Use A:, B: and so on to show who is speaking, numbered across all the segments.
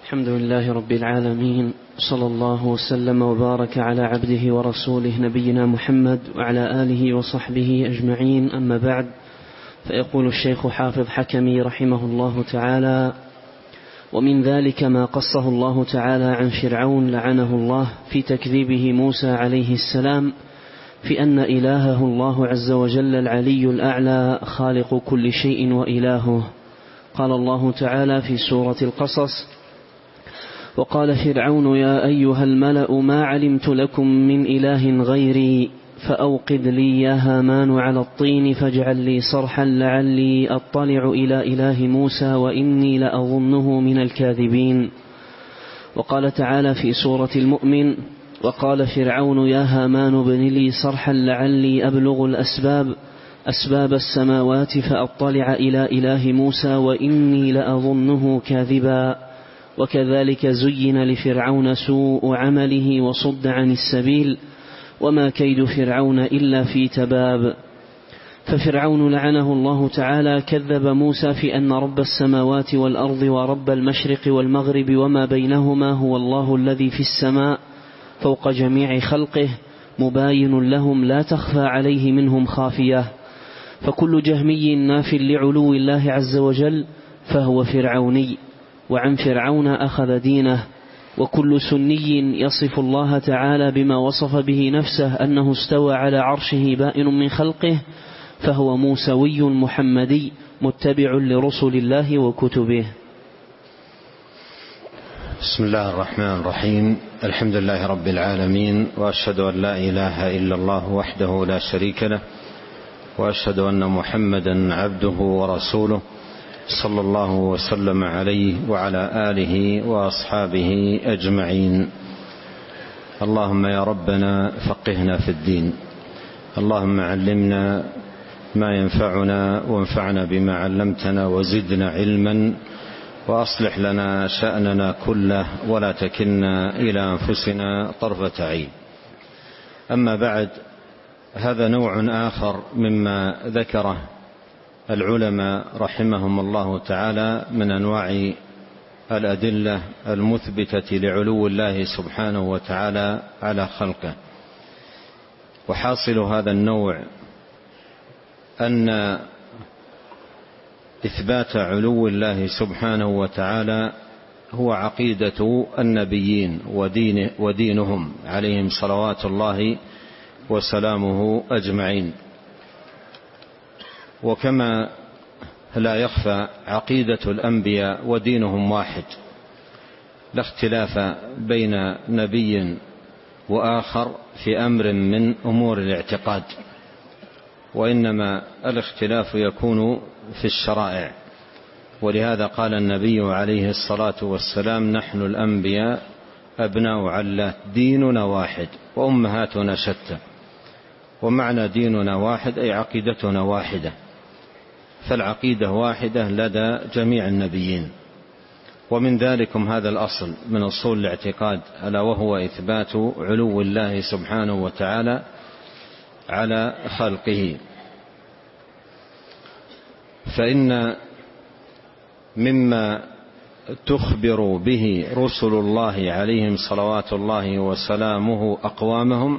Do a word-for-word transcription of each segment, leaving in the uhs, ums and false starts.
A: الحمد لله رب العالمين، صلى الله وسلم وبارك على عبده ورسوله نبينا محمد وعلى آله وصحبه أجمعين. أما بعد، فيقول الشيخ حافظ حكمي رحمه الله تعالى: ومن ذلك ما قصه الله تعالى عن فرعون لعنه الله في تكذيبه موسى عليه السلام، في أن إلهه الله عز وجل العلي الأعلى خالق كل شيء وإلهه. قال الله تعالى في سورة القصص: وقال فرعون يا أيها الملأ ما علمت لكم من إله غيري فأوقد لي يا هامان على الطين فاجعل لي صرحا لعلي أطلع إلى إله موسى وإني لأظنه من الكاذبين. وقال تعالى في سورة المؤمن: وقال فرعون يا هامان ابن لي صرحا لعلي أبلغ الأسباب أسباب السماوات فأطلع إلى إله موسى وإني لأظنه كاذبا. وكذلك زين لفرعون سوء عمله وصد عن السبيل، وما كيد فرعون إلا في تباب. ففرعون لعنه الله تعالى كذب موسى في أن رب السماوات والأرض ورب المشرق والمغرب وما بينهما هو الله الذي في السماء فوق جميع خلقه، مباين لهم لا تخفى عليه منهم خافية. فكل جهمي ناف لعلو الله عز وجل فهو فرعوني، وعن فرعون أخذ دينه. وكل سني يصف الله تعالى بما وصف به نفسه أنه استوى على عرشه بائن من خلقه فهو موسوي محمدي متبع لرسل الله وكتبه.
B: بسم الله الرحمن الرحيم. الحمد لله رب العالمين، وأشهد أن لا إله إلا الله وحده لا شريك له، وأشهد أن محمدا عبده ورسوله صلى الله وسلم عليه وعلى آله وأصحابه أجمعين. اللهم يا ربنا فقهنا في الدين، اللهم علمنا ما ينفعنا وانفعنا بما علمتنا وزدنا علما، وأصلح لنا شأننا كله ولا تكلنا إلى أنفسنا طرفة عين. أما بعد، هذا نوع آخر مما ذكره العلماء رحمهم الله تعالى من أنواع الأدلة المثبتة لعلو الله سبحانه وتعالى على خلقه. وحاصل هذا النوع أن إثبات علو الله سبحانه وتعالى هو عقيدة النبيين ودين ودينهم عليهم صلوات الله وسلامه أجمعين. وكما لا يخفى عقيدة الأنبياء ودينهم واحد، لا اختلاف بين نبي وآخر في أمر من أمور الاعتقاد، وإنما الاختلاف يكون في الشرائع. ولهذا قال النبي عليه الصلاة والسلام: نحن الأنبياء أبناء علات، ديننا واحد وأمهاتنا شتى. ومعنى ديننا واحد أي عقيدتنا واحدة، فالعقيدة واحدة لدى جميع النبيين. ومن ذلكم هذا الأصل من أصول الاعتقاد، ألا وهو إثبات علو الله سبحانه وتعالى على خلقه. فإن مما تخبر به رسل الله عليهم صلوات الله وسلامه أقوامهم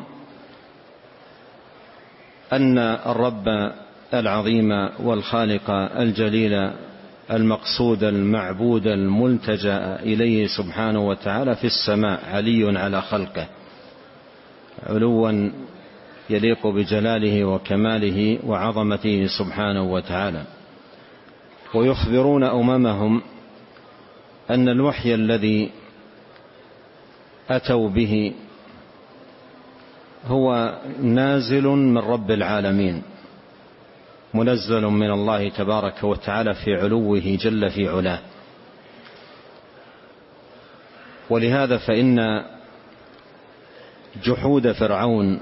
B: أن الرب العظيم والخالق الجليل المقصود المعبود الملتجأ إليه سبحانه وتعالى في السماء علي على خلقه، علوا يليق بجلاله وكماله وعظمته سبحانه وتعالى. ويخبرون أممهم أن الوحي الذي أتوا به هو نازل من رب العالمين، منزل من الله تبارك وتعالى في علوه جل في علاه. ولهذا فإن جحود فرعون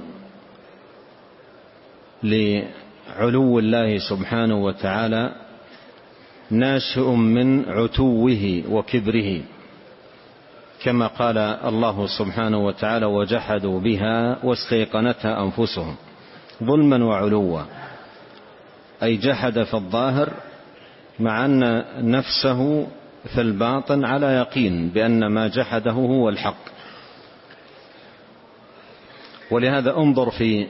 B: لعلو الله سبحانه وتعالى ناشئ من عتوه وكبره، كما قال الله سبحانه وتعالى: وجحدوا بها واستيقنتها أنفسهم ظلما وعلوا. أي جحد في الظاهر، مع أن نفسه في الباطن على يقين بأن ما جحده هو الحق. ولهذا انظر في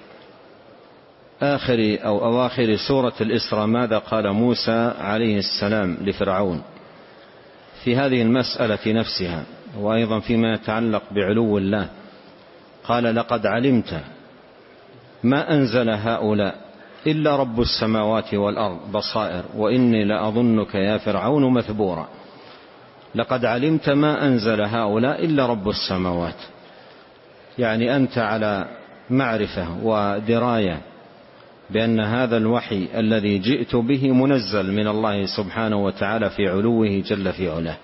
B: آخر أو أواخر سورة الإسراء ماذا قال موسى عليه السلام لفرعون في هذه المسألة نفسها، وأيضا فيما يتعلق بعلو الله. قال: لقد علمت ما أنزل هؤلاء إلا رب السماوات والأرض بصائر وإني لأظنك يا فرعون مثبورا. لقد علمت ما أنزل هؤلاء إلا رب السماوات، يعني أنت على معرفة ودراية بأن هذا الوحي الذي جئت به منزل من الله سبحانه وتعالى في علوه جل في علاه.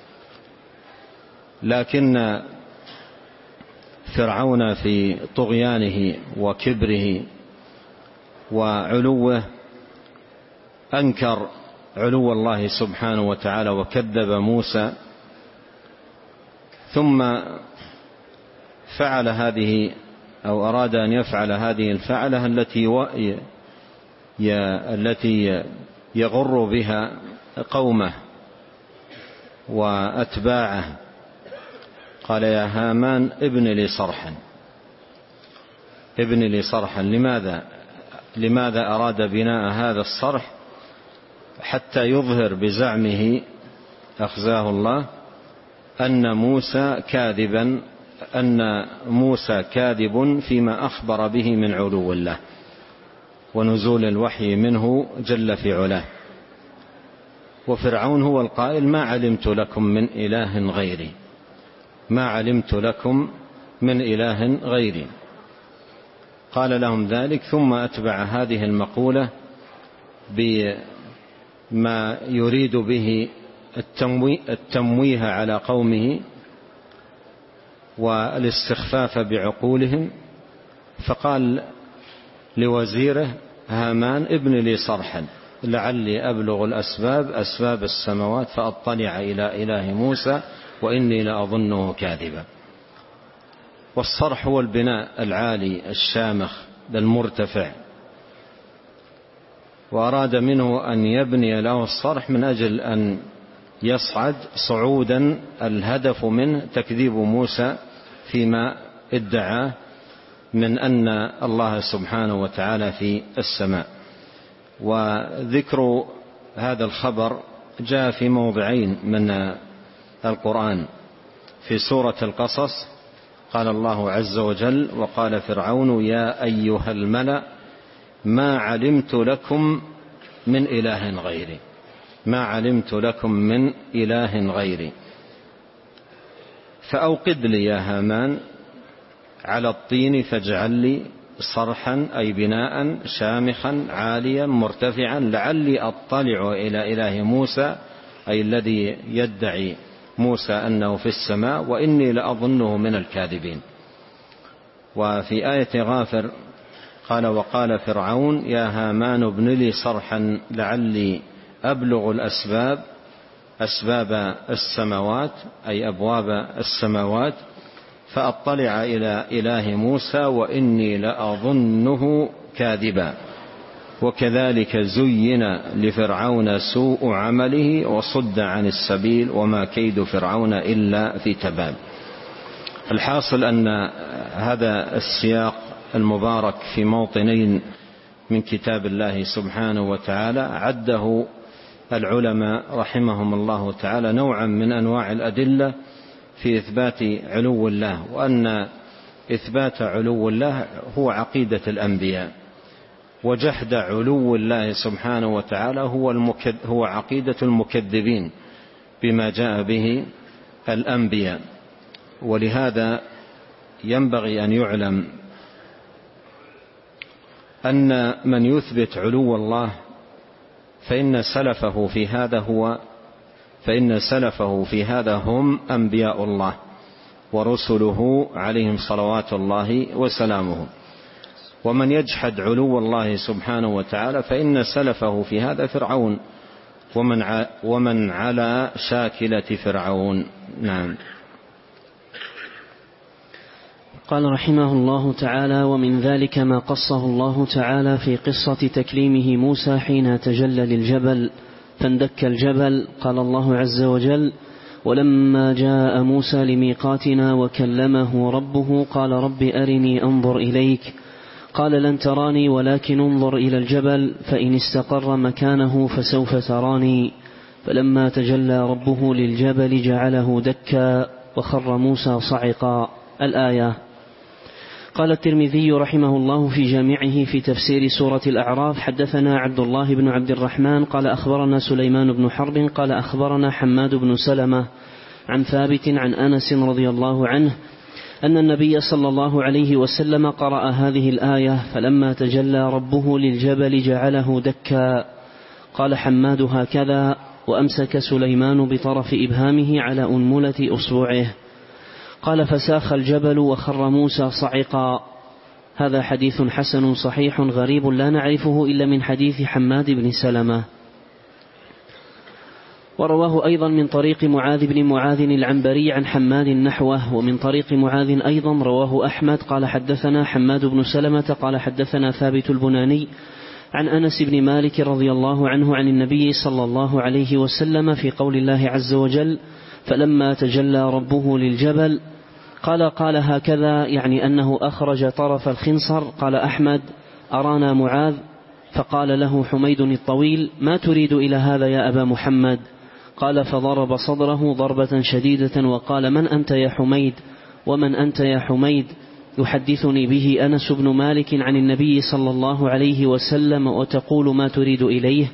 B: لكن فرعون في طغيانه وكبره وعلوه أنكر علو الله سبحانه وتعالى وكذب موسى، ثم فعل هذه أو أراد أن يفعل هذه الفعلة التي التي يغر بها قومه وأتباعه. قال: يا هامان ابن لي صرحا. ابن لي صرحا لماذا؟ لماذا أراد بناء هذا الصرح؟ حتى يظهر بزعمه أخزاه الله أن موسى كاذبا أن موسى كاذب فيما أخبر به من علو الله ونزول الوحي منه جل في علاه. وفرعون هو القائل: ما علمت لكم من إله غيري، ما علمت لكم من إله غيري. قال لهم ذلك ثم أتبع هذه المقولة بما يريد به التمويه على قومه والاستخفاف بعقولهم، فقال لوزيره هامان ابن لي صرحا لعلي أبلغ الأسباب أسباب السماوات فأطلع إلى إله موسى وإني لأظنه كاذبا. والصرح هو البناء العالي الشامخ المرتفع، وأراد منه أن يبني له الصرح من أجل أن يصعد صعودا الهدف منه تكذيب موسى فيما ادعاه من أن الله سبحانه وتعالى في السماء. وذكر هذا الخبر جاء في موضعين من القرآن. في سورة القصص قال الله عز وجل: وقال فرعون يا أيها الملأ ما علمت لكم من إله غيري، ما علمت لكم من إله غيري فأوقد لي يا هامان على الطين فاجعل لي صرحا أي بناء شامخا عاليا مرتفعا لعلي أطلع إلى إله موسى أي الذي يدعي موسى أنه في السماء وإني لأظنه من الكاذبين. وفي آية غافر قال: وقال فرعون يا هامان ابن لي صرحا لعلي أبلغ الأسباب أسباب السماوات أي أبواب السماوات فأطلع إلى إله موسى وإني لأظنه كاذبا. وكذلك زين لفرعون سوء عمله وصد عن السبيل وما كيد فرعون إلا في تباب. الحاصل أن هذا السياق المبارك في موطنين من كتاب الله سبحانه وتعالى عده العلماء رحمهم الله تعالى نوعا من أنواع الأدلة في إثبات علو الله، وأن إثبات علو الله هو عقيدة الأنبياء، وجحد علو الله سبحانه وتعالى هو, المكد هو عقيدة المكذبين بما جاء به الأنبياء. ولهذا ينبغي أن يعلم أن من يثبت علو الله فإن سلفه في هذا هو فإن سلفه في هذا هم أنبياء الله ورسله عليهم صلوات الله وسلامه. ومن يجحد علو الله سبحانه وتعالى فإن سلفه في هذا فرعون ومن ومن على شاكلة فرعون. نعم.
A: قال رحمه الله تعالى: ومن ذلك ما قصه الله تعالى في قصة تكليمه موسى حين تجلى للجبل فاندك الجبل. قال الله عز وجل: ولما جاء موسى لميقاتنا وكلمه ربه قال رب أرني أنظر إليك قال لن تراني ولكن انظر إلى الجبل فإن استقر مكانه فسوف تراني فلما تجلى ربه للجبل جعله دكا وخر موسى صعقا. الآية. قال الترمذي رحمه الله في جامعه في تفسير سورة الأعراف: حدثنا عبد الله بن عبد الرحمن قال أخبرنا سليمان بن حرب قال أخبرنا حماد بن سلمة عن ثابت عن أنس رضي الله عنه أن النبي صلى الله عليه وسلم قرأ هذه الآية: فلما تجلى ربه للجبل جعله دكا. قال حماد: هكذا، وأمسك سليمان بطرف إبهامه على أنملة أصبعه. قال: فساخ الجبل وخر موسى صعقا. هذا حديث حسن صحيح غريب لا نعرفه إلا من حديث حماد بن سلمة. ورواه أيضا من طريق معاذ بن معاذ العنبري عن حماد نحوه. ومن طريق معاذ أيضا رواه أحمد قال حدثنا حماد بن سلمة قال حدثنا ثابت البناني عن أنس بن مالك رضي الله عنه عن النبي صلى الله عليه وسلم في قول الله عز وجل: فلما تجلى ربه للجبل. قال قال هكذا، يعني أنه أخرج طرف الخنصر. قال أحمد: أرانا معاذ. فقال له حميد الطويل: ما تريد إلى هذا يا أبا محمد؟ قال: فضرب صدره ضربة شديدة وقال: من أنت يا حميد؟ ومن أنت يا حميد؟ يحدثني به أنس بن مالك عن النبي صلى الله عليه وسلم وتقول ما تريد إليه.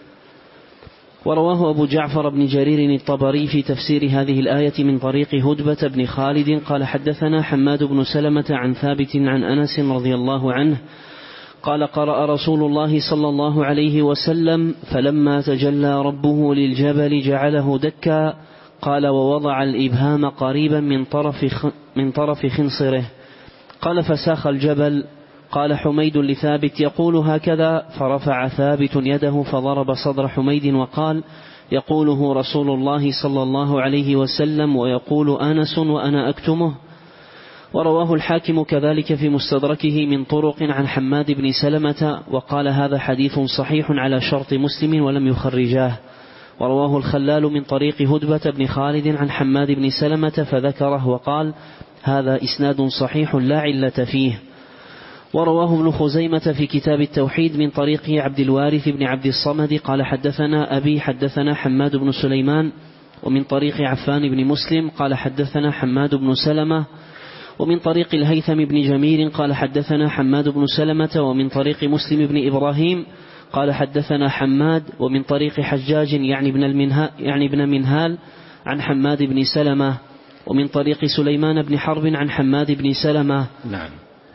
A: ورواه أبو جعفر بن جرير الطبري في تفسير هذه الآية من طريق هدبة بن خالد قال حدثنا حماد بن سلمة عن ثابت عن أنس رضي الله عنه قال: قرأ رسول الله صلى الله عليه وسلم: فلما تجلى ربه للجبل جعله دكا. قال: ووضع الإبهام قريبا من طرف من طرف خنصره. قال: فساخ الجبل. قال حميد لثابت: يقول هكذا. فرفع ثابت يده فضرب صدر حميد وقال: يقوله رسول الله صلى الله عليه وسلم ويقول أنس وأنا أكتمه. ورواه الحاكم كذلك في مستدركه من طرق عن حماد بن سلمة وقال: هذا حديث صحيح على شرط مسلم ولم يخرجاه. ورواه الخلال من طريق هدبة بن خالد عن حماد بن سلمة فذكره وقال: هذا إسناد صحيح لا علة فيه. ورواه ابن خزيمة في كتاب التوحيد من طريق عبد الوارث بن عبد الصمد قال حدثنا أبي حدثنا حماد بن سليمان. ومن طريق عفان بن مسلم قال حدثنا حماد بن سلمة. ومن طريق الهيثم بن جميل قال حدثنا حماد بن سلمة. ومن طريق مسلم بن إبراهيم قال حدثنا حماد. ومن طريق حجاج يعني ابن المنهال, يعني ابن منهال عن حماد بن سلمة. ومن طريق سليمان بن حرب عن حماد بن سلمة.
B: نعم.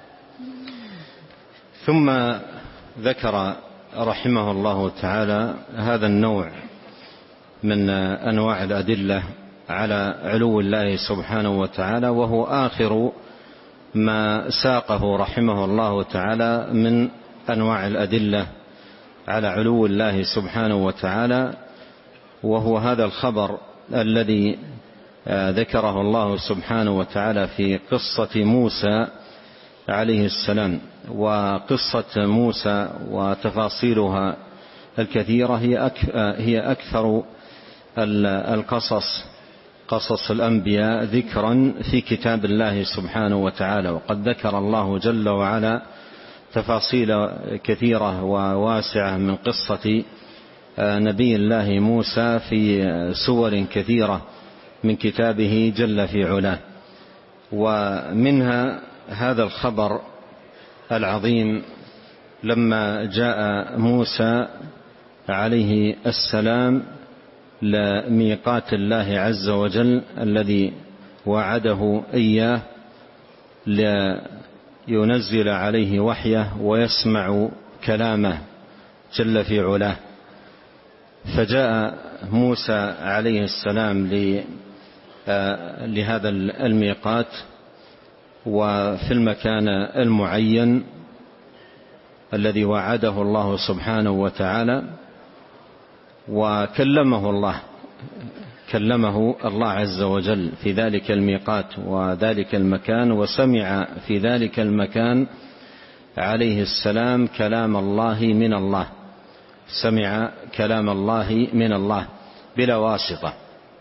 B: ثم ذكر رحمه الله تعالى هذا النوع من أنواع الأدلة على علو الله سبحانه وتعالى، وهو آخر ما ساقه رحمه الله تعالى من أنواع الأدلة على علو الله سبحانه وتعالى، وهو هذا الخبر الذي ذكره الله سبحانه وتعالى في قصة موسى عليه السلام. وقصة موسى وتفاصيلها الكثيرة هي أكثر القصص قصص الأنبياء ذكرا في كتاب الله سبحانه وتعالى. وقد ذكر الله جل وعلا تفاصيل كثيرة وواسعة من قصة نبي الله موسى في سور كثيرة من كتابه جل في علاه. ومنها هذا الخبر العظيم لما جاء موسى عليه السلام لميقات الله عز وجل الذي وعده إياه لينزل عليه وحيه ويسمع كلامه جل في علاه. فجاء موسى عليه السلام لهذا الميقات وفي المكان المعين الذي وعده الله سبحانه وتعالى، وكلمه الله كلمه الله عز وجل في ذلك الميقات وذلك المكان، وسمع في ذلك المكان عليه السلام كلام الله من الله سمع كلام الله من الله بلا واسطة.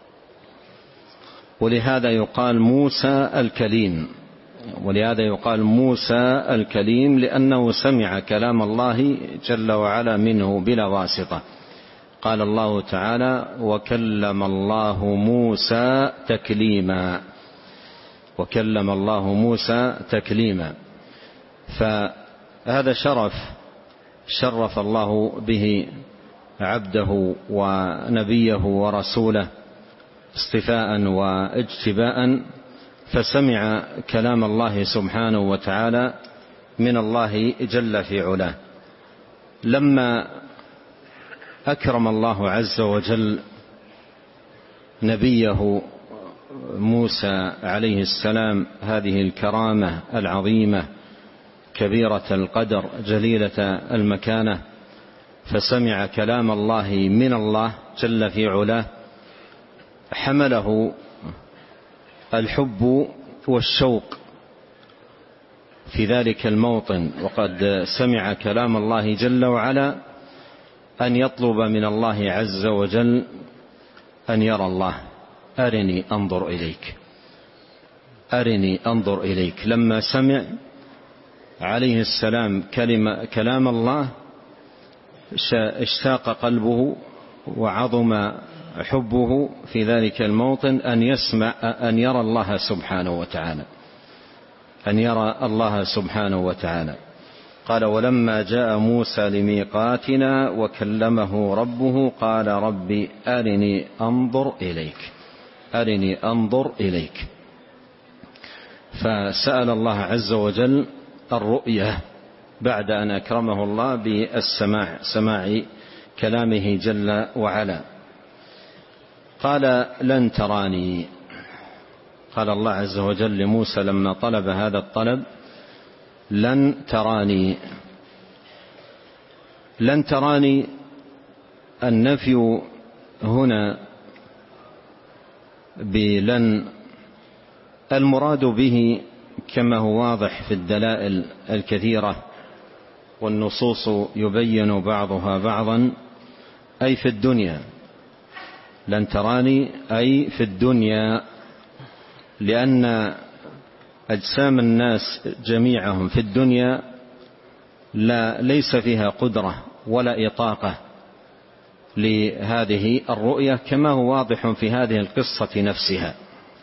B: ولهذا يقال موسى الكليم، ولهذا يقال موسى الكليم لأنه سمع كلام الله جل وعلا منه بلا واسطة. قال الله تعالى: وكلم الله موسى تكليما، وكلم الله موسى تكليما. فهذا شرف شرف الله به عبده ونبيه ورسوله اصطفاء واجتباء، فسمع كلام الله سبحانه وتعالى من الله جل في علاه. لما أكرم الله عز وجل نبيه موسى عليه السلام هذه الكرامة العظيمة كبيرة القدر جليلة المكانة، فسمع كلام الله من الله جل في علاه، حمله الحب والشوق في ذلك الموطن، وقد سمع كلام الله جل وعلا، أن يطلب من الله عز وجل أن يرى الله. أرني أنظر إليك، أرني أنظر إليك. لما سمع عليه السلام كلمة كلام الله اشتاق قلبه وعظم حبه في ذلك الموطن أن يسمع أن يرى الله سبحانه وتعالى، أن يرى الله سبحانه وتعالى. قال: ولما جاء موسى لميقاتنا وكلمه ربه قال رب أرني أنظر إليك، أرني أنظر إليك. فسأل الله عز وجل الرؤية بعد أن أكرمه الله بالسماع، سماع كلامه جل وعلا. قال: لن تراني. قال الله عز وجل لموسى لما طلب هذا الطلب: لن تراني. لن تراني النفي هنا بلن المراد به كما هو واضح في الدلائل الكثيرة والنصوص يبين بعضها بعضا، أي في الدنيا. لن تراني أي في الدنيا، لأن أجسام الناس جميعهم في الدنيا لا ليس فيها قدرة ولا إطاقة لهذه الرؤية كما هو واضح في هذه القصة نفسها.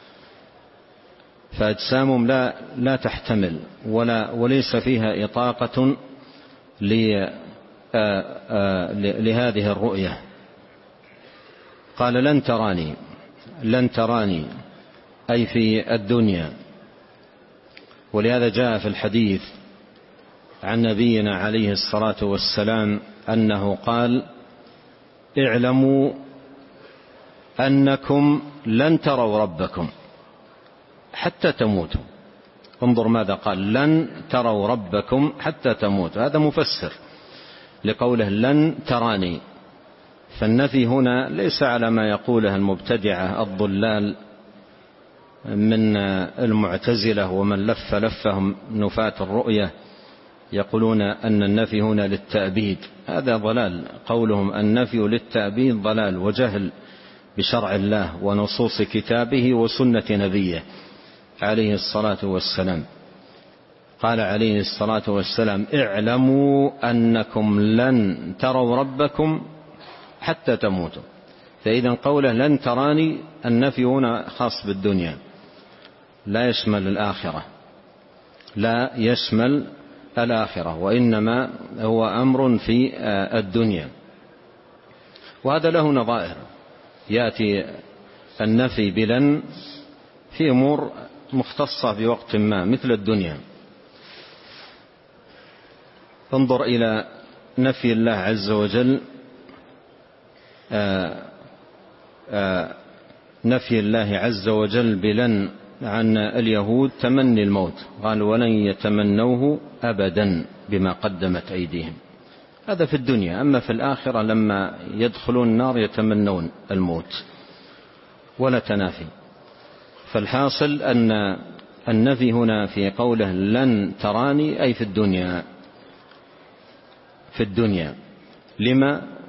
B: فأجسامهم لا لا تحتمل ولا وليس فيها إطاقة لهذه الرؤية. قال: لن تراني. لن تراني أي في الدنيا. ولهذا جاء في الحديث عن نبينا عليه الصلاة والسلام أنه قال: اعلموا أنكم لن تروا ربكم حتى تموتوا. انظر ماذا قال: لن تروا ربكم حتى تموتوا. هذا مفسر لقوله لن تراني. فالنفي هنا ليس على ما يقوله المبتدعة الضلال من المعتزلة ومن لف لفهم نفاة الرؤية، يقولون أن النفي هنا للتأبيد. هذا ضلال. قولهم النفي للتأبيد ضلال وجهل بشرع الله ونصوص كتابه وسنة نبيه عليه الصلاة والسلام. قال عليه الصلاة والسلام: اعلموا أنكم لن تروا ربكم حتى تموتوا. فإذا قوله لن تراني النفي هنا خاص بالدنيا، لا يشمل الآخرة، لا يشمل الآخرة، وإنما هو أمر في الدنيا. وهذا له نظائر. يأتي النفي بلن في أمور مختصة بوقت ما مثل الدنيا. انظر إلى نفي الله عز وجل، آآ آآ نفي الله عز وجل بلن عن اليهود تمني الموت. قال: ولن يتمنوه أبدا بما قدمت أيديهم. هذا في الدنيا. أما في الآخرة لما يدخلون النار يتمنون الموت، ولا تنافي. فالحاصل أن النفي هنا في قوله لن تراني أي في الدنيا، في الدنيا. لما؟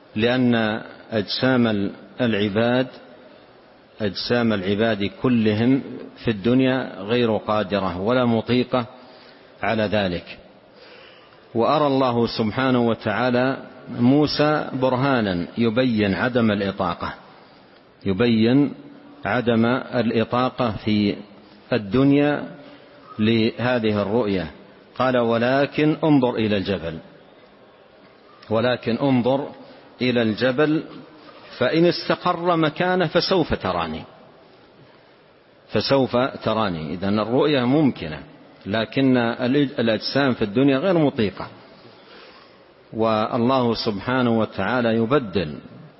B: لأن أجسام العباد أجسام العباد كلهم في الدنيا غير قادرة ولا مطيقة على ذلك. وأرى الله سبحانه وتعالى موسى برهانا يبين عدم الإطاقة يبين عدم الإطاقة في الدنيا لهذه الرؤية. قال ولكن انظر إلى الجبل ولكن انظر إلى الجبل فإن استقر مكانه فسوف تراني فسوف تراني إذن الرؤية ممكنة، لكن الأجسام في الدنيا غير مطيقة. والله سبحانه وتعالى يبدل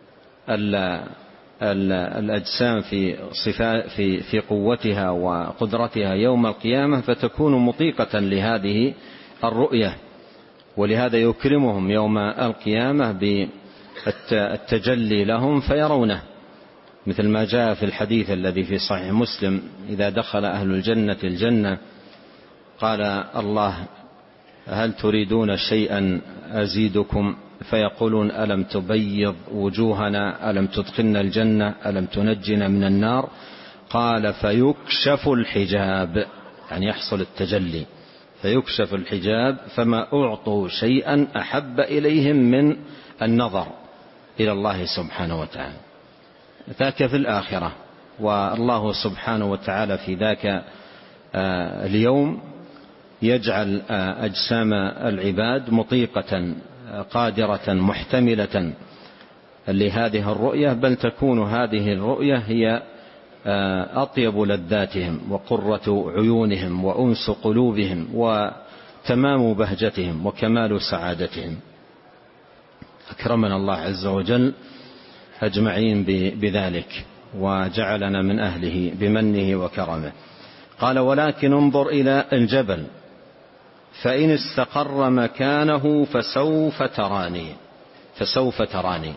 B: الأجسام في في في قوتها وقدرتها يوم القيامة فتكون مطيقة لهذه الرؤية، ولهذا يكرمهم يوم القيامة بالتجلي لهم فيرونه، مثل ما جاء في الحديث الذي في صحيح مسلم: إذا دخل أهل الجنة الجنة قال الله: هل تريدون شيئا أزيدكم؟ فيقولون: ألم تبيض وجوهنا، ألم تدخلنا الجنة، ألم تنجنا من النار؟ قال: فيكشف الحجاب، يعني يحصل التجلي، فيكشف الحجاب فما أعطوا شيئا أحب إليهم من النظر إلى الله سبحانه وتعالى. ذاك في الآخرة. والله سبحانه وتعالى في ذاك اليوم يجعل أجسام العباد مطيقة قادرة محتملة لهذه الرؤية، بل تكون هذه الرؤية هي أطيب لذاتهم وقرة عيونهم وأنس قلوبهم وتمام بهجتهم وكمال سعادتهم. أكرمنا الله عز وجل أجمعين بذلك وجعلنا من أهله بمنه وكرمه. قال: ولكن انظر إلى الجبل فإن استقر مكانه فسوف تراني فسوف تراني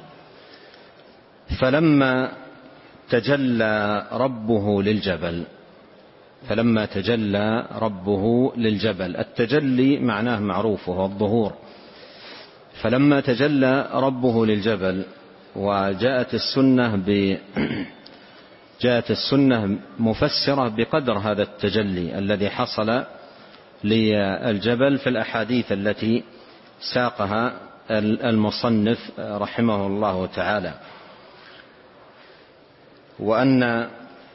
B: فلما تجلى ربه للجبل فلما تجلى ربه للجبل التجلي معناه معروف وهو الظهور. فلما تجلى ربه للجبل، وجاءت السنة ب جاءت السنة مفسرة بقدر هذا التجلي الذي حصل للجبل في الأحاديث التي ساقها المصنف رحمه الله تعالى، وأن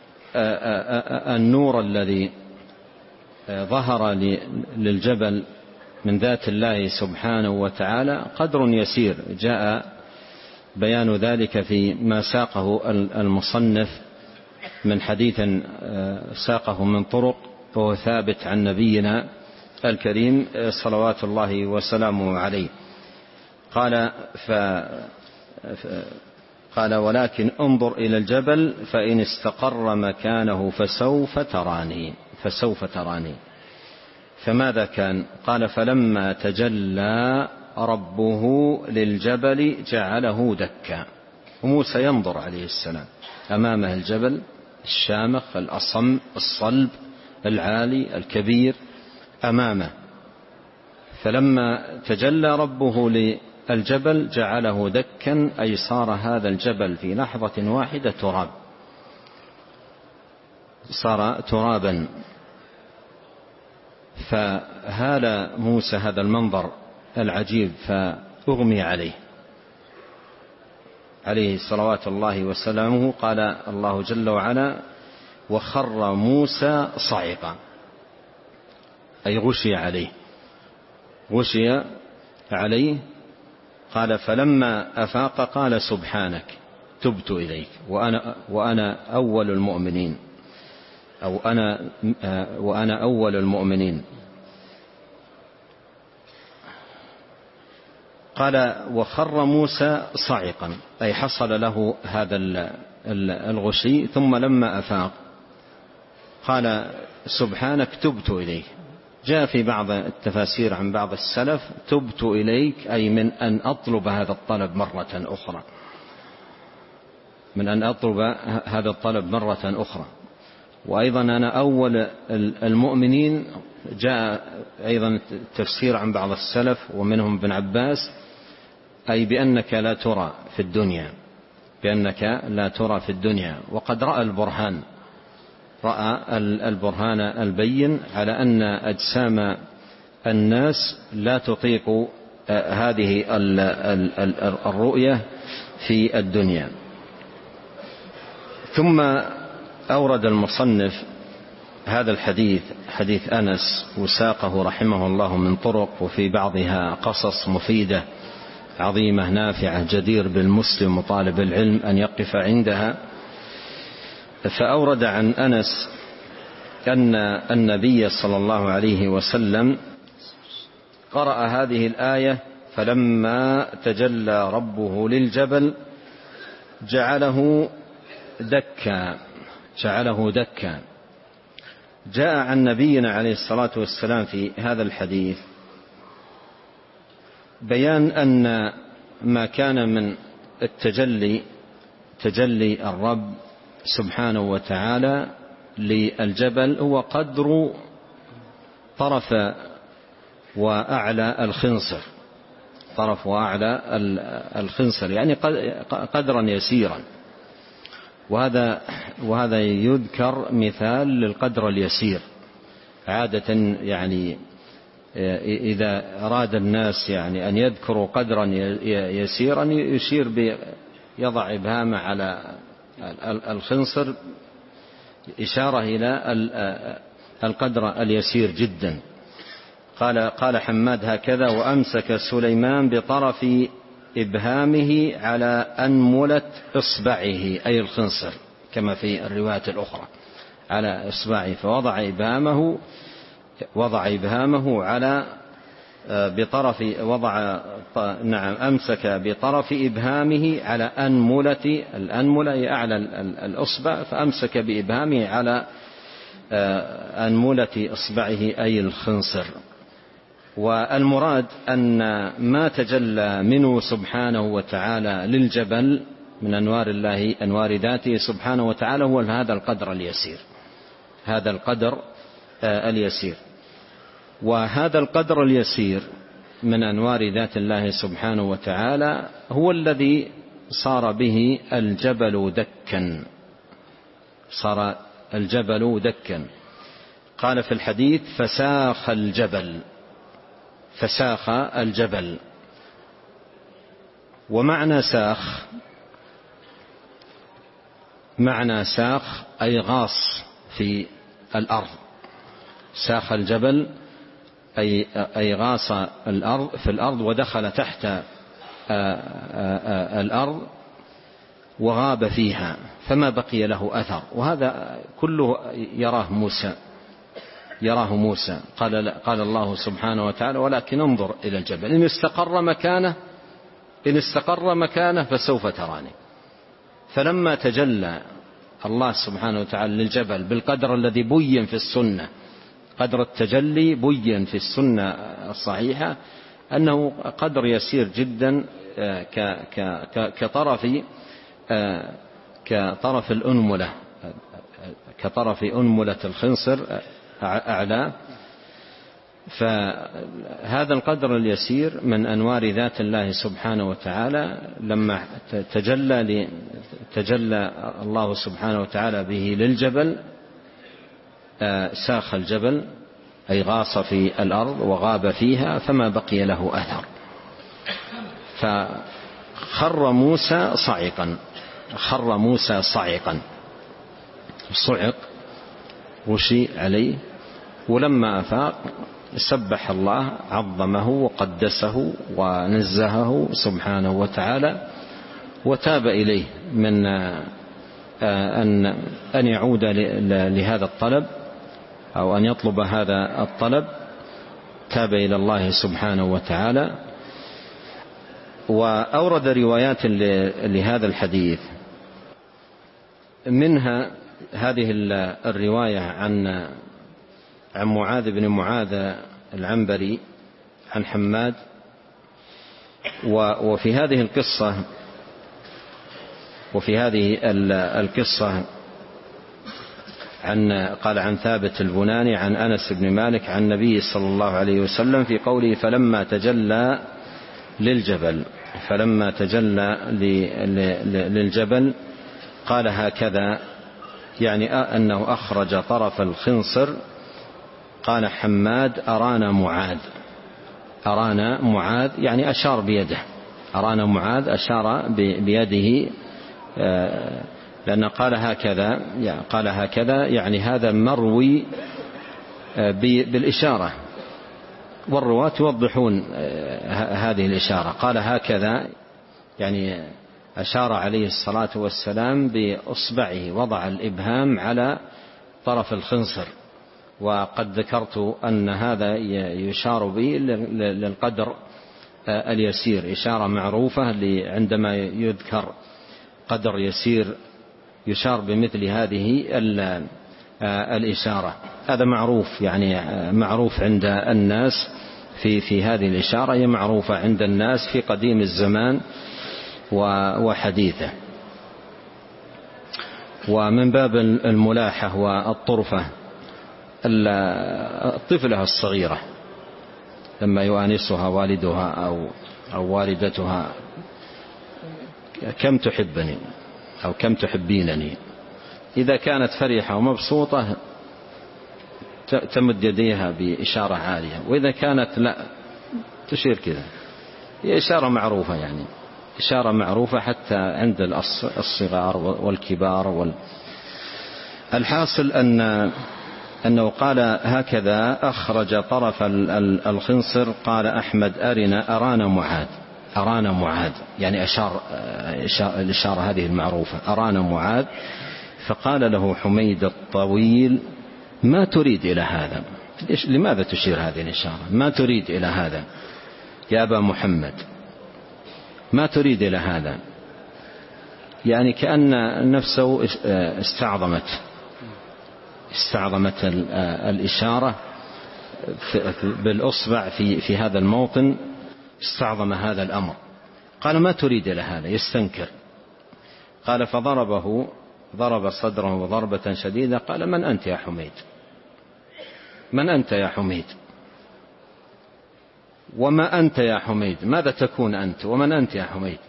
B: النور الذي ظهر للجبل من ذات الله سبحانه وتعالى قدر يسير، جاء بيان ذلك في ما ساقه المصنف من حديث ساقه من طرق وهو ثابت عن نبينا الكريم صلوات الله وسلامه عليه. قال ف... قال: ولكن انظر إلى الجبل فإن استقر مكانه فسوف تراني فسوف تراني فماذا كان؟ قال: فلما تجلى ربه للجبل جعله دكا. وموسى ينظر عليه السلام أمامه الجبل الشامخ الأصم الصلب العالي الكبير أمامه، فلما تجلى ربه للجبل جعله دكا، أي صار هذا الجبل في لحظة واحدة تراب، صار ترابا. فهال موسى هذا المنظر العجيب فأغمي عليه عليه صلوات الله وسلامه. قال الله جل وعلا: وخر موسى صعقا، أي غشي عليه غشي عليه. قال: فلما أفاق قال: سبحانك تبت إليك وأنا, وأنا أول المؤمنين أو أنا وأنا أول المؤمنين. قال: وخر موسى صعقا، أي حصل له هذا الغشي. ثم لما أفاق قال: سبحانك تبت إليك. جاء في بعض التفاسير عن بعض السلف: تبت إليك أي من أن أطلب هذا الطلب مرة أخرى من أن أطلب هذا الطلب مرة أخرى. وأيضا أنا أول المؤمنين. جاء أيضا تفسير عن بعض السلف ومنهم ابن عباس: أي بأنك لا ترى في الدنيا، بأنك لا ترى في الدنيا. وقد رأى البرهان، رأى البرهان البين على أن أجسام الناس لا تطيق هذه الرؤية في الدنيا. ثم أورد المصنف هذا الحديث، حديث أنس، وساقه رحمه الله من طرق، وفي بعضها قصص مفيدة عظيمة نافعة جدير بالمسلم وطالب العلم أن يقف عندها. فأورد عن أنس أن النبي صلى الله عليه وسلم قرأ هذه الآية: فلما تجلى ربه للجبل جعله دكا، جعله دكا. جاء عن نبينا عليه الصلاة والسلام في هذا الحديث بيان أن ما كان من التجلي، تجلي الرب سبحانه وتعالى للجبل، هو قدر طرف وأعلى الخنصر، طرف وأعلى الخنصر، يعني قدرا يسيرا. وهذا وهذا يذكر مثال للقدر اليسير. عادة يعني إذا أراد الناس يعني أن يذكروا قدرا يسيرا يشير بيضع إبهام على الخنصر إشارة إلى القدر اليسير جدا. قال قال حماد هكذا: وأمسك سليمان بطرف إبهامه على أنملة إصبعه، أي الخنصر، كما في الروايات الأخرى، على إصبعه، فوضع إبهامه وضع إبهامه على بطرف وضع نعم أمسك بطرف إبهامه على أنملة، الأنملة أعلى الأصبع، فأمسك بإبهامه على أنملة إصبعه أي الخنصر. والمراد أن ما تجلى منه سبحانه وتعالى للجبل من أنوار الله، أنوار ذاته سبحانه وتعالى، هو هذا القدر اليسير، هذا القدر اليسير. وهذا القدر اليسير من أنوار ذات الله سبحانه وتعالى هو الذي صار به الجبل دكا، صار الجبل دكا. قال في الحديث: فساخ الجبل، فساخ الجبل. ومعنى ساخ، معنى ساخ أي غاص في الأرض. ساخ الجبل أي أي غاص الأرض في الأرض ودخل تحت الأرض وغاب فيها، فما بقي له أثر. وهذا كله يراه موسى، يراه موسى. قال قال الله سبحانه وتعالى: ولكن انظر إلى الجبل إن استقر مكانه، إن استقر مكانه فسوف تراني. فلما تجلى الله سبحانه وتعالى للجبل بالقدر الذي بين في السنة، قدر التجلي بين في السنة الصحيحة أنه قدر يسير جدا، كطرف كطرف الأنملة، كطرف أنملة الخنصر أعلى. فهذا القدر اليسير من أنوار ذات الله سبحانه وتعالى لما تجلى تجلى الله سبحانه وتعالى به للجبل ساخ الجبل أي غاص في الأرض وغاب فيها، فما بقي له أثر. فخر موسى صعقا، خر موسى صعقا، صعق وشي عليه. ولما أفاق سبح الله، عظمه وقدسه ونزهه سبحانه وتعالى، وتاب إليه من أن أن يعود لهذا الطلب أو أن يطلب هذا الطلب. تاب إلى الله سبحانه وتعالى. وأورد روايات لهذا الحديث، منها هذه الرواية عن عن معاذ بن معاذ العنبري عن حماد. وفي هذه القصة وفي هذه القصة عن قال عن ثابت البناني عن أنس بن مالك عن النبي صلى الله عليه وسلم في قوله: فلما تجلى للجبل. فلما تجلى للجبل قال هكذا، يعني أنه أخرج طرف الخنصر. قال حماد أرانا معاذ، أرانا معاذ يعني أشار بيده، أرانا معاذ أشار بيده، لأن قال هكذا، يعني قال هكذا يعني هذا مروي بالإشارة، والرواة يوضحون هذه الإشارة. قال هكذا يعني أشار عليه الصلاة والسلام بإصبعه، وضع الإبهام على طرف الخنصر. وقد ذكرت أن هذا يشار به للقدر اليسير، إشارة معروفة عندما يذكر قدر يسير يشار بمثل هذه الإشارة. هذا معروف، يعني معروف عند الناس في في هذه الإشارة، هي معروفة عند الناس في قديم الزمان وحديثه. ومن باب الملاحة والطرفة، الطفلة الصغيرة لما يؤانسها والدها أو أو والدتها كم تحبني أو كم تحبينني، إذا كانت فرحة ومبسوطة تمد يديها بإشارة عالية، وإذا كانت لا تشير كذا. هي إشارة معروفة، يعني إشارة معروفة حتى عند الصغار والكبار وال... الحاصل أن أنه قال هكذا أخرج طرف الخنصر. قال أحمد أرنا أرانا معاذ، أرانا معاذ يعني أشار الإشارة هذه المعروفة، أرانا معاذ. فقال له حميد الطويل ما تريد إلى هذا؟ لماذا تشير هذه الإشارة؟ ما تريد إلى هذا يا أبا محمد؟ ما تريد إلى هذا؟ يعني كأن نفسه استعظمت استعظمت الإشارة بالأصبع في في هذا الموطن، استعظم هذا الأمر. قال ما تريد إلى هذا؟ يستنكر. قال فضربه، ضرب صدره ضربة شديدة. قال من أنت يا حميد؟ من أنت يا حميد؟ وما أنت يا حميد؟ ماذا تكون أنت؟ ومن أنت يا حميد؟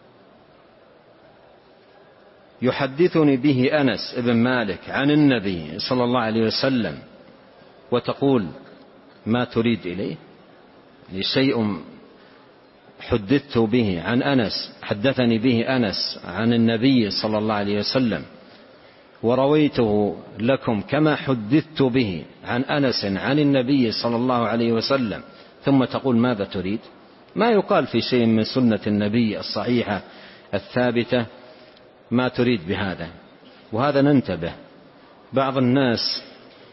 B: يحدثني به أنس بن مالك عن النبي صلى الله عليه وسلم وتقول ما تريد إليه؟ شيء حدثت به عن أنس، حدثني به أنس عن النبي صلى الله عليه وسلم، ورويته لكم كما حدثت به عن أنس عن النبي صلى الله عليه وسلم، ثم تقول ماذا تريد؟ ما يقال في شيء من سنة النبي الصحيحة الثابتة ما تريد بهذا. وهذا ننتبه، بعض الناس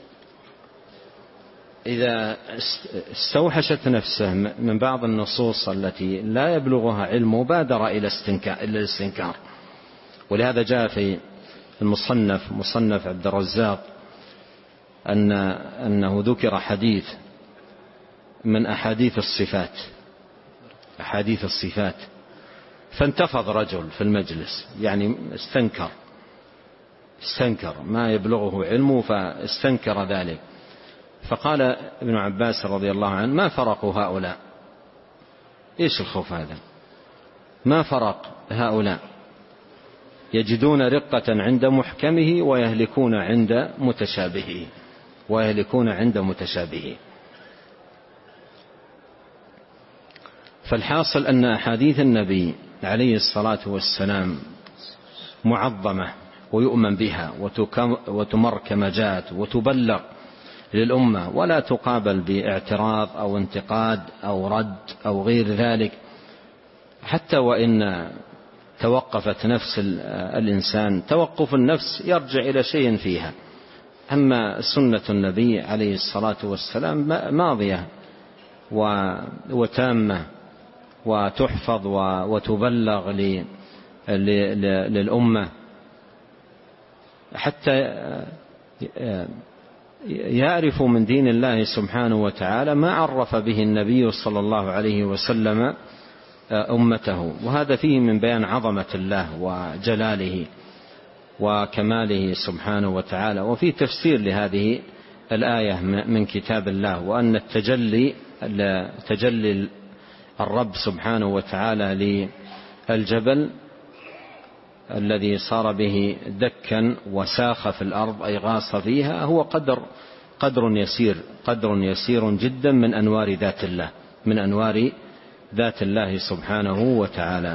B: إذا استوحشت نفسه من بعض النصوص التي لا يبلغها علمه بادر إلى الاستنكار. ولهذا جاء في المصنف مصنف عبد الرزاق أن أنه ذكر حديث من أحاديث الصفات أحاديث الصفات فانتفض رجل في المجلس، يعني استنكر استنكر ما يبلغه علمه فاستنكر ذلك. فقال ابن عباس رضي الله عنه ما فرق هؤلاء؟ إيش الخوف هذا؟ ما فرق هؤلاء؟ يجدون رقة عند محكمه ويهلكون عند متشابهه ويهلكون عند متشابهه. فالحاصل أن أحاديث النبي عليه الصلاة والسلام معظمة ويؤمن بها وتمر كما جاءت وتبلغ للأمة، ولا تقابل باعتراض أو انتقاد أو رد أو غير ذلك، حتى وإن توقفت نفس الإنسان توقف النفس يرجع إلى شيء فيها. أما سنة النبي عليه الصلاة والسلام ماضية وتامة وتحفظ وتبلغ للأمة حتى يعرف من دين الله سبحانه وتعالى ما عرف به النبي صلى الله عليه وسلم أمته. وهذا فيه من بيان عظمة الله وجلاله وكماله سبحانه وتعالى. وفي تفسير لهذه الآية من كتاب الله، وأن التجلي تجلي الرب سبحانه وتعالى للجبل الذي صار به دكا وساخ في الأرض أي غاص فيها هو قدر قدر يسير قدر يسير جدا من أنوار ذات الله من أنوار ذات الله سبحانه وتعالى.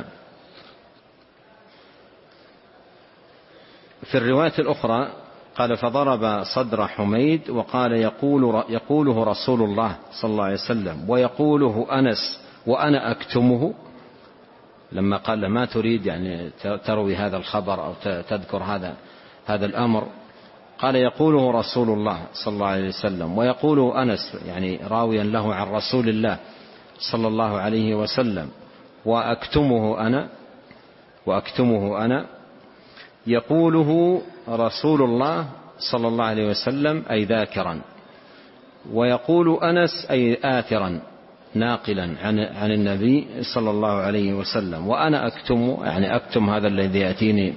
B: في الرواية الأخرى قال فضرب صدر حميد وقال يقول يقوله رسول الله صلى الله عليه وسلم ويقوله أنس وأنا أكتمه، لما قال ما تريد يعني تروي هذا الخبر أو تذكر هذا هذا الأمر، قال يقوله رسول الله صلى الله عليه وسلم ويقوله أنس يعني راويا له عن رسول الله صلى الله عليه وسلم وأكتمه أنا وأكتمه أنا يقوله رسول الله صلى الله عليه وسلم أي ذاكرا، ويقول أنس أي آثرا ناقلا عن عن النبي صلى الله عليه وسلم، وأنا أكتم يعني أكتم هذا الذي يأتيني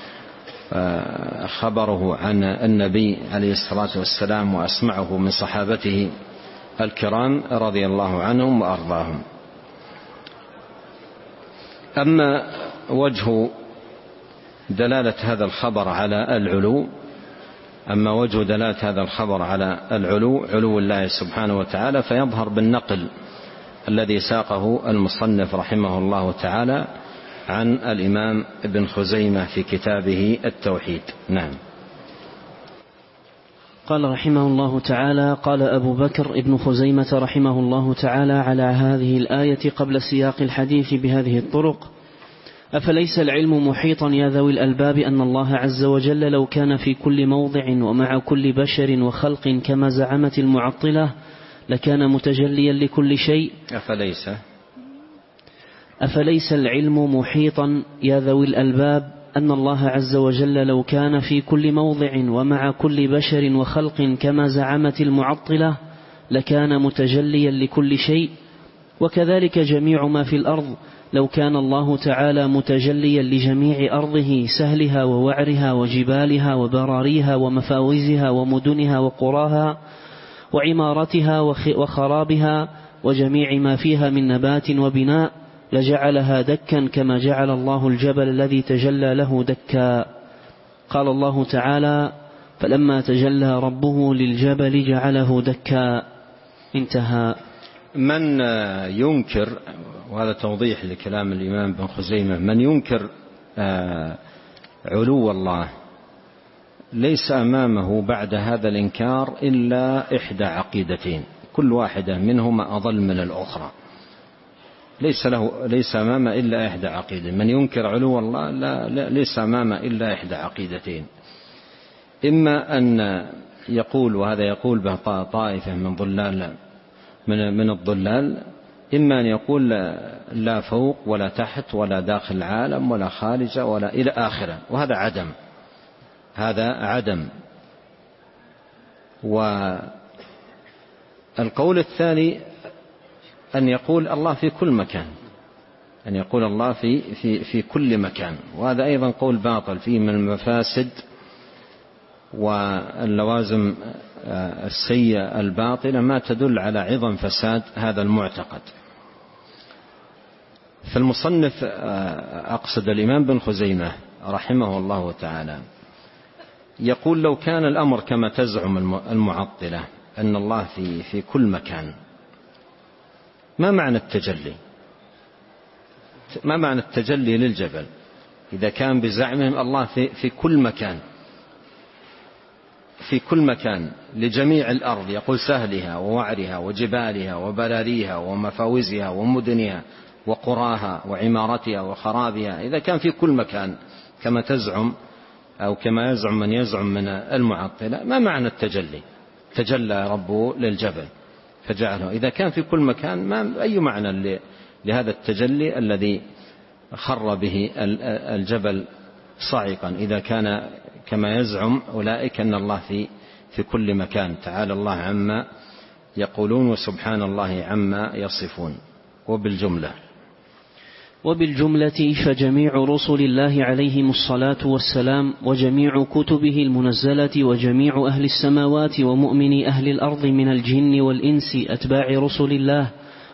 B: خبره عن النبي عليه الصلاة والسلام وأسمعه من صحابته الكرام رضي الله عنهم وأرضاهم. أما وجه دلالة هذا الخبر على العلو أما وجه دلالة هذا الخبر على العلو علو الله سبحانه وتعالى فيظهر بالنقل الذي ساقه المصنف رحمه الله تعالى عن الإمام ابن خزيمة في كتابه التوحيد. نعم.
A: قال رحمه الله تعالى قال أبو بكر ابن خزيمة رحمه الله تعالى على هذه الآية قبل سياق الحديث بهذه الطرق: أفليس العلم محيطا يا ذوي الألباب أن الله عز وجل لو كان في كل موضع ومع كل بشر وخلق كما زعمت المعطلة لكان متجليا لكل شيء.
B: أفليس
A: أفليس العلم محيطا يا ذوي الألباب أن الله عز وجل لو كان في كل موضع ومع كل بشر وخلق كما زعمت المعطلة لكان متجليا لكل شيء، وكذلك جميع ما في الأرض لو كان الله تعالى متجليا لجميع أرضه سهلها ووعرها وجبالها وبراريها ومفاوزها ومدنها وقراها وعمارتها وخرابها وجميع ما فيها من نبات وبناء لجعلها دكا كما جعل الله الجبل الذي تجلى له دكا. قال الله تعالى: فلما تجلى ربه للجبل جعله دكا. انتهى.
B: من ينكر، وهذا توضيح لكلام الإمام بن خزيمة، من ينكر علو الله ليس أمامه بعد هذا الإنكار إلا إحدى عقيدتين كل واحدة منهما أضل من الأخرى، ليس له ليس أمامه إلا إحدى عقيدة. من ينكر علو الله لا, لا ليس أمامه إلا إحدى عقيدتين: إما أن يقول، وهذا يقول به طائفة من ضلال من من الضلال، إما أن يقول لا فوق ولا تحت ولا داخل العالم ولا خارجه ولا إلى آخره، وهذا عدم هذا عدم والقول الثاني أن يقول الله في كل مكان، أن يقول الله في في في كل مكان، وهذا أيضا قول باطل فيه من المفاسد واللوازم السيئة الباطلة ما تدل على عظم فساد هذا المعتقد. فالمصنف أقصد الإمام بن خزيمة رحمه الله تعالى يقول: لو كان الأمر كما تزعم المعطلة أن الله في في كل مكان، ما معنى التجلي؟ ما معنى التجلي للجبل إذا كان بزعمهم الله في في كل مكان في كل مكان لجميع الأرض، يقول سهلها ووعرها وجبالها وبراريها ومفاوزها ومدنها وقراها وعمارتها وخرابها، إذا كان في كل مكان كما تزعم أو كما يزعم من يزعم من المعطلة، ما معنى التجلي؟ تجلى ربه للجبل فجعله، إذا كان في كل مكان ما أي معنى لهذا التجلي الذي خر به الجبل صاعقا إذا كان كما يزعم أولئك أن الله في في كل مكان؟ تعالى الله عما يقولون وسبحان الله عما يصفون. وبالجملة
A: وبالجملة فجميع رسل الله عليهم الصلاة والسلام وجميع كتبه المنزلة وجميع أهل السماوات ومؤمني أهل الأرض من الجن والإنس أتباع رسل الله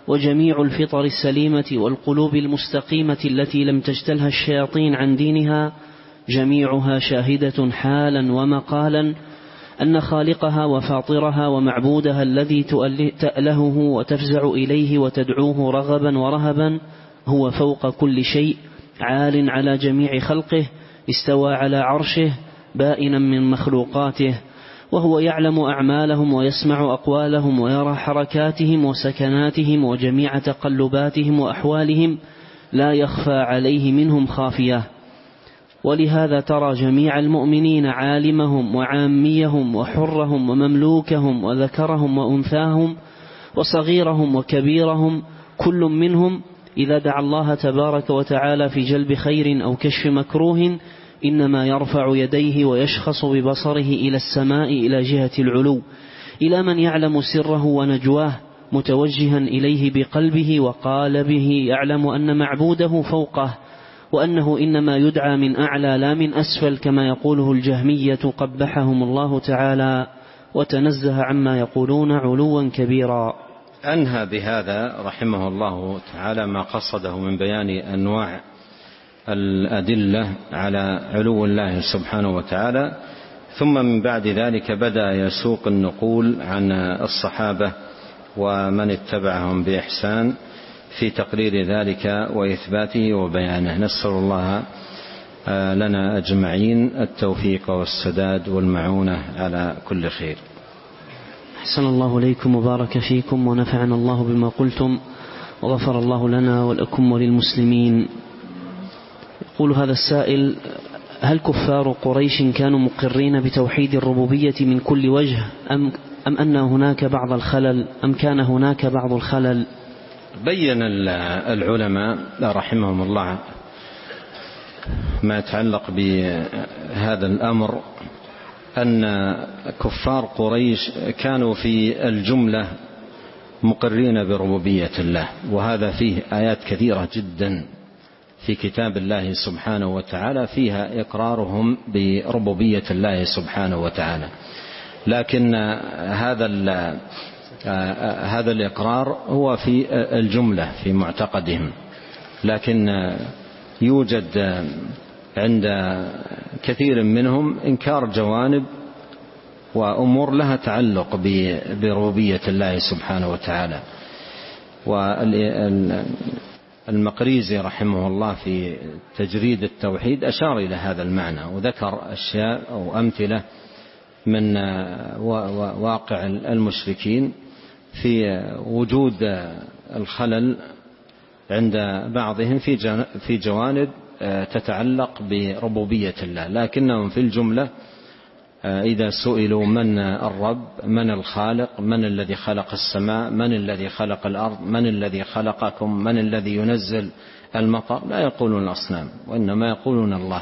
A: وجميع الفطر السليمة والقلوب المستقيمة التي لم تجتلها الشياطين عن دينها جميعها شاهدة حالا ومقالا أن خالقها وفاطرها ومعبودها الذي تألهه وتفزع إليه وتدعوه رغبا ورهبا هو فوق كل شيء، عال على جميع خلقه، استوى على عرشه، بائنا من مخلوقاته، وهو يعلم أعمالهم ويسمع أقوالهم ويرى حركاتهم وسكناتهم وجميع تقلباتهم وأحوالهم، لا يخفى عليه منهم خافية. ولهذا ترى جميع المؤمنين عالمهم وعاميهم وحرهم ومملوكهم وذكرهم وأنثاهم وصغيرهم وكبيرهم كل منهم إذا دعا الله تبارك وتعالى في جلب خير أو كشف مكروه إنما يرفع يديه ويشخص ببصره إلى السماء إلى جهة العلو، إلى من يعلم سره ونجواه، متوجها إليه بقلبه وقالبه، يعلم أن معبوده فوقه، وأنه إنما يدعى من أعلى لا من أسفل كما يقوله الجهمية قبحهم الله تعالى، وتنزه عما يقولون علوا كبيرا.
B: أنهى بهذا رحمه الله تعالى ما قصده من بيان أنواع الأدلة على علو الله سبحانه وتعالى، ثم من بعد ذلك بدأ يسوق النقول عن الصحابة ومن اتبعهم بإحسان في تقرير ذلك وإثباته وبيانه. نسأل الله لنا أجمعين التوفيق والسداد والمعونة على كل خير.
A: أحسن الله إليكم وبارك فيكم ونفعنا الله بما قلتم وغفر الله لنا ولكم وللمسلمين. يقول هذا السائل: هل كفار قريش كانوا مقرين بتوحيد الربوبية من كل وجه أم, أم أن هناك بعض الخلل أم كان هناك بعض الخلل؟
B: بين العلماء رحمهم الله ما يتعلق بهذا الأمر أن كفار قريش كانوا في الجملة مقرين بربوبية الله، وهذا فيه آيات كثيرة جدا في كتاب الله سبحانه وتعالى فيها إقرارهم بربوبية الله سبحانه وتعالى، لكن هذا هذا الإقرار هو في الجملة في معتقدهم، لكن يوجد عند كثير منهم إنكار جوانب وأمور لها تعلق بربوبية الله سبحانه وتعالى. والمقريزي رحمه الله في تجريد التوحيد أشار إلى هذا المعنى وذكر أشياء أو أمثلة من واقع المشركين في وجود الخلل عند بعضهم في جوانب تتعلق بربوبية الله، لكنهم في الجملة إذا سئلوا من الرب، من الخالق، من الذي خلق السماء، من الذي خلق الأرض، من الذي خلقكم، من الذي ينزل المطر، لا يقولون الأصنام وإنما يقولون الله.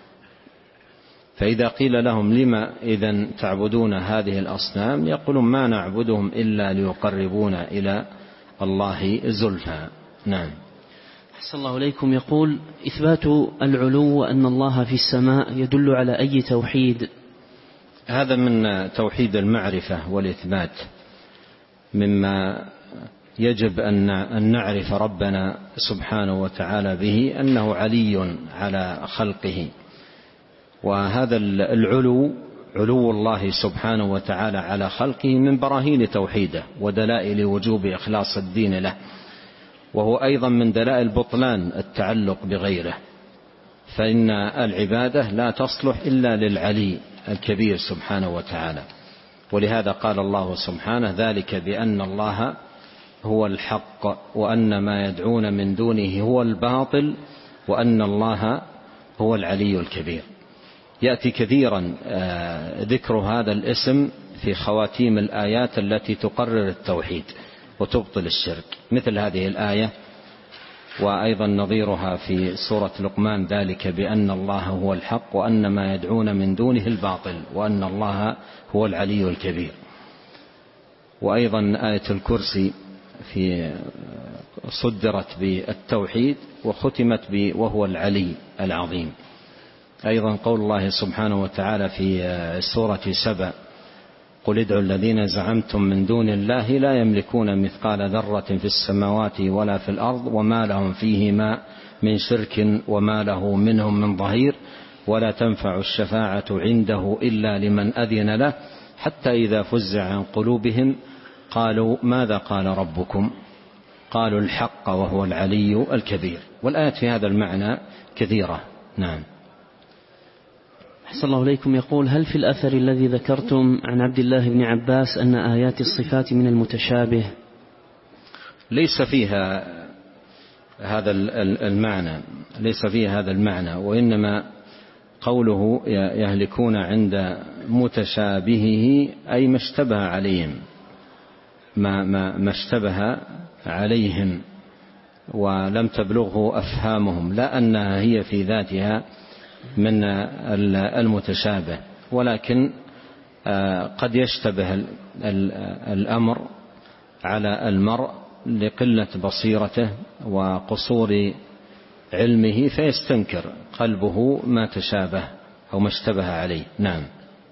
B: فإذا قيل لهم لما إذن تعبدون هذه الأصنام يقولون ما نعبدهم إلا ليقربونا إلى الله زلفى. نعم.
A: أحسن الله إليكم. يقول: إثبات العلو وأن الله في السماء يدل على أي توحيد؟
B: هذا من توحيد المعرفة والإثبات، مما يجب أن نعرف ربنا سبحانه وتعالى به أنه علي على خلقه، وهذا العلو علو الله سبحانه وتعالى على خلقه من براهين توحيده ودلائل وجوب إخلاص الدين له، وهو أيضا من دلائل بطلان التعلق بغيره، فإن العبادة لا تصلح إلا للعلي الكبير سبحانه وتعالى. ولهذا قال الله سبحانه: ذلك بأن الله هو الحق وأن ما يدعون من دونه هو الباطل وأن الله هو العلي الكبير. يأتي كثيرا ذكر هذا الاسم في خواتيم الآيات التي تقرر التوحيد وتبطل الشرك، مثل هذه الآية، وأيضا نظيرها في سورة لقمان: ذلك بأن الله هو الحق وأن ما يدعون من دونه الباطل وأن الله هو العلي الكبير. وأيضا آية الكرسي في صدرت بالتوحيد وختمت ب وهو العلي العظيم. أيضا قول الله سبحانه وتعالى في سورة سبأ: قل ادعوا الذين زعمتم من دون الله لا يملكون مثقال ذرة في السماوات ولا في الأرض وما لهم فيهما من شرك وما له منهم من ظهير ولا تنفع الشفاعة عنده إلا لمن أذن له حتى إذا فزع عن قلوبهم قالوا ماذا قال ربكم قالوا الحق وهو العلي الكبير. والآيات في هذا المعنى كثيرة. نعم.
A: أحسن الله إليكم. يقول هل في الأثر الذي ذكرتم عن عبد الله بن عباس أن آيات الصفات من المتشابه؟
B: ليس فيها هذا المعنى ليس فيها هذا المعنى وإنما قوله يهلكون عند متشابهه أي ما اشتبه عليهم ما, ما, ما اشتبه عليهم ولم تبلغه أفهامهم، لا أنها هي في ذاتها من المتشابه، ولكن قد يشتبه الأمر على المرء لقلة بصيرته وقصور علمه فيستنكر قلبه ما تشابه أو ما اشتبه عليه. نعم.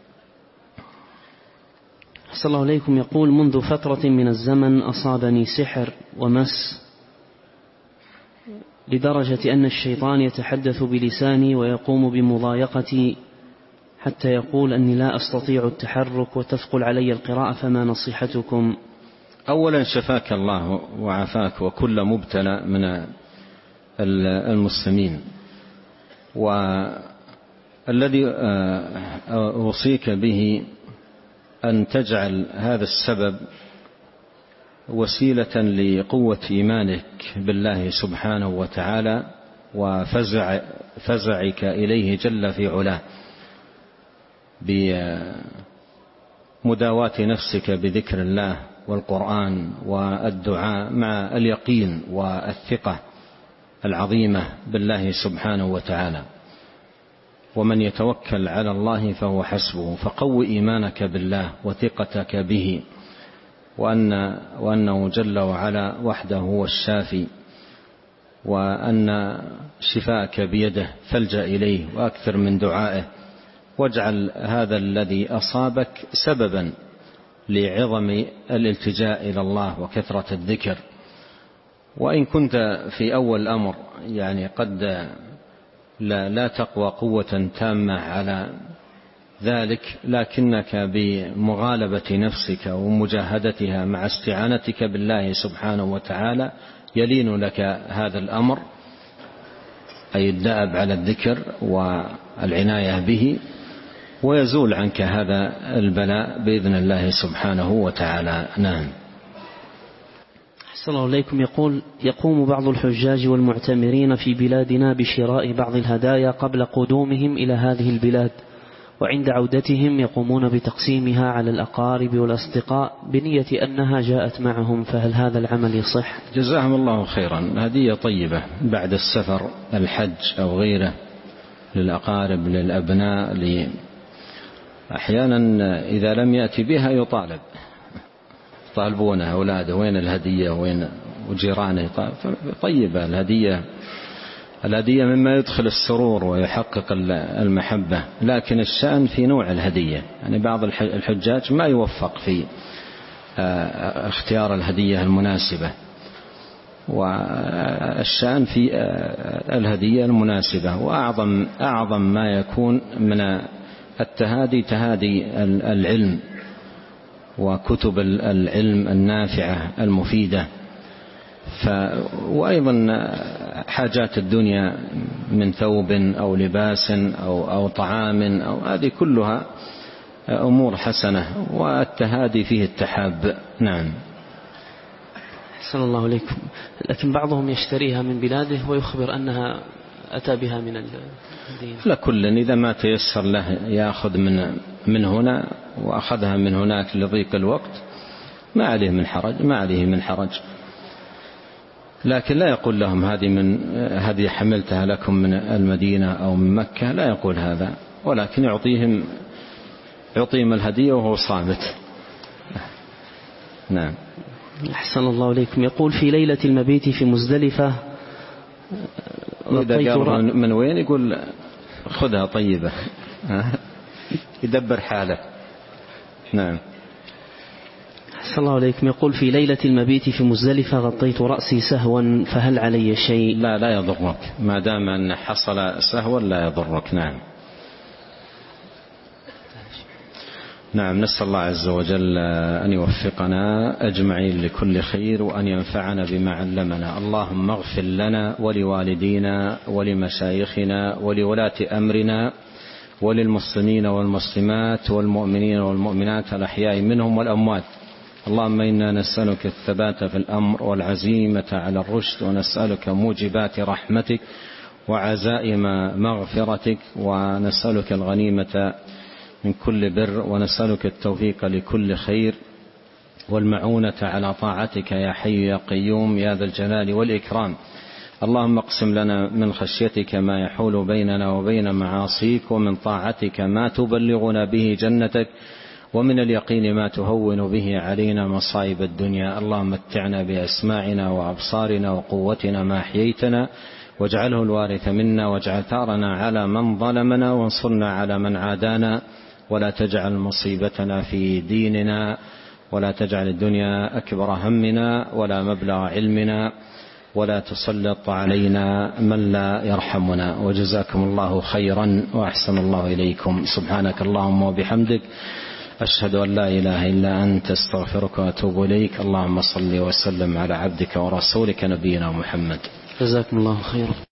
A: أحسن الله إليكم. يقول منذ فترة من الزمن أصابني سحر ومس لدرجة أن الشيطان يتحدث بلساني ويقوم بمضايقتي حتى يقول أني لا أستطيع التحرك وتثقل علي القراءة، فما نصيحتكم؟
B: أولا شفاك الله وعافاك وكل مبتلى من المسلمين، والذي أوصيك به أن تجعل هذا السبب وسيلة لقوة إيمانك بالله سبحانه وتعالى وفزع فزعك إليه جل في علاه بمداواة نفسك بذكر الله والقرآن والدعاء مع اليقين والثقة العظيمة بالله سبحانه وتعالى. ومن يتوكل على الله فهو حسبه، فقو إيمانك بالله وثقتك به وأن وأنه جل وعلا وحده هو الشافي وأن شفاءك بيده، فالجأ إليه وأكثر من دعائه، واجعل هذا الذي أصابك سببا لعظم الالتجاء إلى الله وكثرة الذكر. وإن كنت في أول الأمر يعني قد لا, لا تقوى قوة تامة على ذلك، لكنك بمغالبة نفسك ومجاهدتها مع استعانتك بالله سبحانه وتعالى يلين لك هذا الأمر، أي الدأب على الذكر والعناية به، ويزول عنك هذا البلاء بإذن الله سبحانه وتعالى. نعم.
A: أحسن الله إليكم. يقول يقوم بعض الحجاج والمعتمرين في بلادنا بشراء بعض الهدايا قبل قدومهم إلى هذه البلاد، وعند عودتهم يقومون بتقسيمها على الأقارب والأصدقاء بنية أنها جاءت معهم، فهل هذا العمل يصح؟
B: جزاهم الله خيرا. هدية طيبة بعد السفر، الحج أو غيره، للأقارب للأبناء لي أحيانا إذا لم يأتي بها يطالب طالبونها أولاده وين الهدية وين وجيرانه. طيبة الهدية، الهدية مما يدخل السرور ويحقق المحبة، لكن الشأن في نوع الهدية. يعني بعض الحجاج ما يوفق في اختيار الهدية المناسبة، والشأن في الهدية المناسبة. وأعظم أعظم ما يكون من التهادي تهادي العلم وكتب العلم النافعة المفيدة. ف وأيضا حاجات الدنيا من ثوب أو لباس أو, أو طعام أو هذه كلها أمور حسنة، والتهادي فيه التحاب. نعم.
A: أحسن الله إليكم. لكن بعضهم يشتريها من بلاده ويخبر أنها أتى بها من الدين.
B: لا، كل إذا ما تيسر له يأخذ من من هنا وأخذها من هناك لضيق الوقت ما عليه من حرج، ما عليه من حرج. لكن لا يقول لهم هذه من هذه حملتها لكم من المدينة أو من مكة، لا يقول هذا، ولكن يعطيهم يعطيهم الهدية وهو صامت. نعم.
A: أحسن الله إليكم. يقول في ليلة المبيت في مزدلفة
B: إذا قال من وين يقول خذها طيبة يدبر حاله. نعم.
A: أحسن الله عليكم. يقول في ليلة المبيت في مزدلفة غطيت رأسي سهوا فهل علي شيء؟
B: لا لا يضرك ما دام أن حصل سهوا لا يضرك. نعم نعم. نسأل الله عز وجل أن يوفقنا أجمعين لكل خير وأن ينفعنا بما علمنا. اللهم اغفر لنا ولوالدينا ولمشايخنا ولولاة أمرنا وللمسلمين والمسلمات والمؤمنين والمؤمنات الأحياء منهم والأموات. اللهم إنا نسألك الثبات في الأمر والعزيمة على الرشد ونسألك موجبات رحمتك وعزائم مغفرتك ونسألك الغنيمة من كل بر ونسألك التوفيق لكل خير والمعونة على طاعتك يا حي يا قيوم يا ذا الجلال والإكرام. اللهم اقسم لنا من خشيتك ما يحول بيننا وبين معاصيك ومن طاعتك ما تبلغنا به جنتك ومن اليقين ما تهون به علينا مصائب الدنيا. اللهم متعنا بأسماعنا وأبصارنا وقوتنا ما أحييتنا واجعله الوارث منا واجعل ثارنا على من ظلمنا وانصرنا على من عادانا ولا تجعل مصيبتنا في ديننا ولا تجعل الدنيا أكبر همنا ولا مبلغ علمنا ولا تسلط علينا من لا يرحمنا. وجزاكم الله خيرا وأحسن الله إليكم. سبحانك اللهم وبحمدك أشهد أن لا إله إلا أنت استغفرك وأتوب إليك. اللهم صل وسلم على عبدك ورسولك نبينا محمد.
A: جزاكم الله خيرا.